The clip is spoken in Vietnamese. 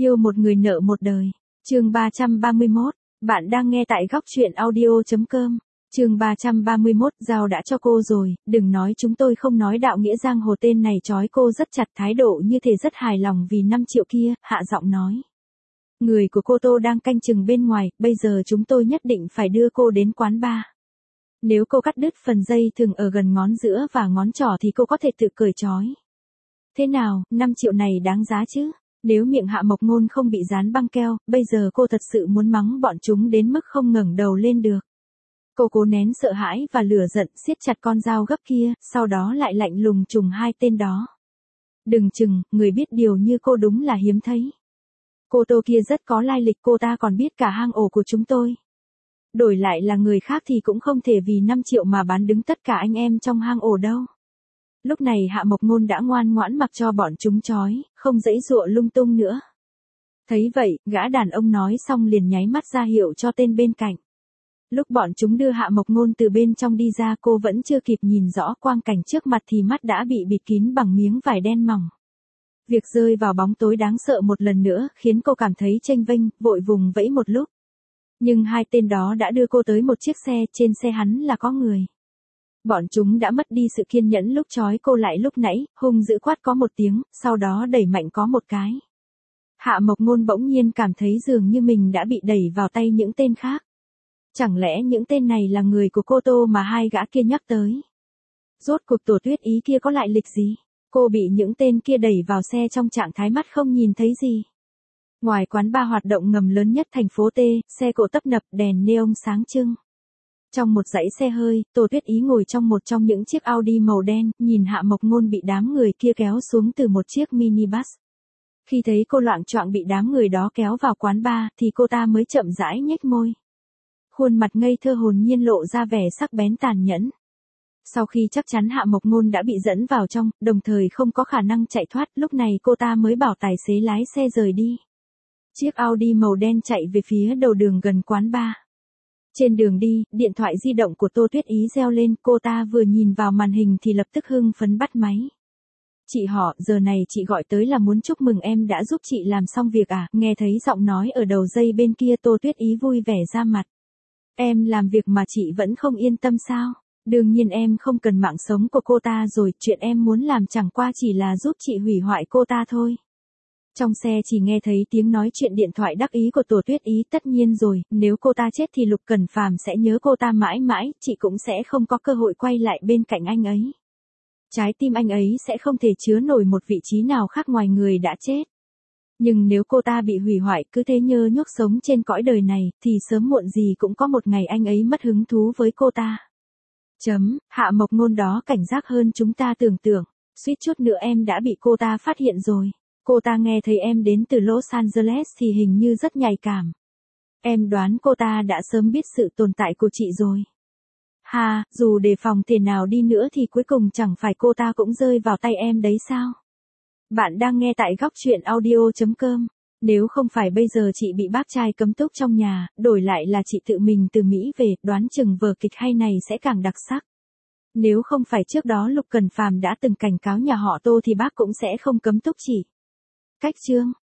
Yêu một người nợ một đời. Chương 331. Bạn đang nghe tại góc truyện audio.com. Chương 331. Giao đã cho cô rồi, đừng nói chúng tôi không nói. Đạo nghĩa giang hồ tên này trói cô rất chặt, thái độ như thể rất hài lòng vì 5 triệu kia, hạ giọng nói. Người của cô Tô đang canh chừng bên ngoài, bây giờ chúng tôi nhất định phải đưa cô đến quán bar. Nếu cô cắt đứt phần dây thừng ở gần ngón giữa và ngón trỏ thì cô có thể tự cởi trói. Thế nào, 5 triệu này đáng giá chứ? Nếu miệng Hạ Mộc Ngôn không bị dán băng keo, bây giờ cô thật sự muốn mắng bọn chúng đến mức không ngẩng đầu lên được. Cô cố nén sợ hãi và lửa giận, siết chặt con dao gấp kia, sau đó lại lạnh lùng trùng hai tên đó. Đừng chừng, người biết điều như cô đúng là hiếm thấy. Cô Tô kia rất có lai lịch, cô ta còn biết cả hang ổ của chúng tôi. Đổi lại là người khác thì cũng không thể vì 5 triệu mà bán đứng tất cả anh em trong hang ổ đâu. Lúc này Hạ Mộc Ngôn đã ngoan ngoãn mặc cho bọn chúng trói, không giãy giụa lung tung nữa. Thấy vậy, gã đàn ông nói xong liền nháy mắt ra hiệu cho tên bên cạnh. Lúc bọn chúng đưa Hạ Mộc Ngôn từ bên trong đi ra, cô vẫn chưa kịp nhìn rõ quang cảnh trước mặt thì mắt đã bị bịt kín bằng miếng vải đen mỏng. Việc rơi vào bóng tối đáng sợ một lần nữa khiến cô cảm thấy chênh vênh, vội vùng vẫy một lúc. Nhưng hai tên đó đã đưa cô tới một chiếc xe, trên xe hắn là có người. Bọn chúng đã mất đi sự kiên nhẫn lúc trói cô lại lúc nãy, hung dữ quát có một tiếng, sau đó đẩy mạnh có một cái. Hạ Mộc Ngôn bỗng nhiên cảm thấy dường như mình đã bị đẩy vào tay những tên khác. Chẳng lẽ những tên này là người của cô Tô mà hai gã kia nhắc tới? Rốt cuộc Tổ Tuyết Ý kia có lại lịch gì? Cô bị những tên kia đẩy vào xe trong trạng thái mắt không nhìn thấy gì. Ngoài quán bar hoạt động ngầm lớn nhất thành phố T, xe cộ tấp nập, đèn neon sáng trưng. Trong một dãy xe hơi, Tô Tuyết Ý ngồi trong một trong những chiếc Audi màu đen, nhìn Hạ Mộc Ngôn bị đám người kia kéo xuống từ một chiếc minibus. Khi thấy cô loạng choạng bị đám người đó kéo vào quán bar, thì cô ta mới chậm rãi nhếch môi. Khuôn mặt ngây thơ hồn nhiên lộ ra vẻ sắc bén tàn nhẫn. Sau khi chắc chắn Hạ Mộc Ngôn đã bị dẫn vào trong, đồng thời không có khả năng chạy thoát, lúc này cô ta mới bảo tài xế lái xe rời đi. Chiếc Audi màu đen chạy về phía đầu đường gần quán bar. Trên đường đi, điện thoại di động của Tô Tuyết Ý reo lên, cô ta vừa nhìn vào màn hình thì lập tức hưng phấn bắt máy. Chị họ, giờ này chị gọi tới là muốn chúc mừng em đã giúp chị làm xong việc à? Nghe thấy giọng nói ở đầu dây bên kia, Tô Tuyết Ý vui vẻ ra mặt. Em làm việc mà chị vẫn không yên tâm sao? Đương nhiên em không cần mạng sống của cô ta rồi, chuyện em muốn làm chẳng qua chỉ là giúp chị hủy hoại cô ta thôi. Trong xe chỉ nghe thấy tiếng nói chuyện điện thoại đắc ý của Tổ Tuyết Ý, tất nhiên rồi, nếu cô ta chết thì Lục Cẩn Phàm sẽ nhớ cô ta mãi mãi, chị cũng sẽ không có cơ hội quay lại bên cạnh anh ấy. Trái tim anh ấy sẽ không thể chứa nổi một vị trí nào khác ngoài người đã chết. Nhưng nếu cô ta bị hủy hoại cứ thế nhơ nhoắc sống trên cõi đời này, thì sớm muộn gì cũng có một ngày anh ấy mất hứng thú với cô ta. Hạ Mộc Ngôn đó cảnh giác hơn chúng ta tưởng tượng, suýt chút nữa em đã bị cô ta phát hiện rồi. Cô ta nghe thấy em đến từ Los Angeles thì hình như rất nhạy cảm. Em đoán cô ta đã sớm biết sự tồn tại của chị rồi. Dù đề phòng tiền nào đi nữa thì cuối cùng chẳng phải cô ta cũng rơi vào tay em đấy sao? Bạn đang nghe tại góc truyện audio.com. Nếu không phải bây giờ chị bị bác trai cấm túc trong nhà, đổi lại là chị tự mình từ Mỹ về, đoán chừng vở kịch hay này sẽ càng đặc sắc. Nếu không phải trước đó Lục Cẩn Phàm đã từng cảnh cáo nhà họ Tô thì bác cũng sẽ không cấm túc chị. Cách chương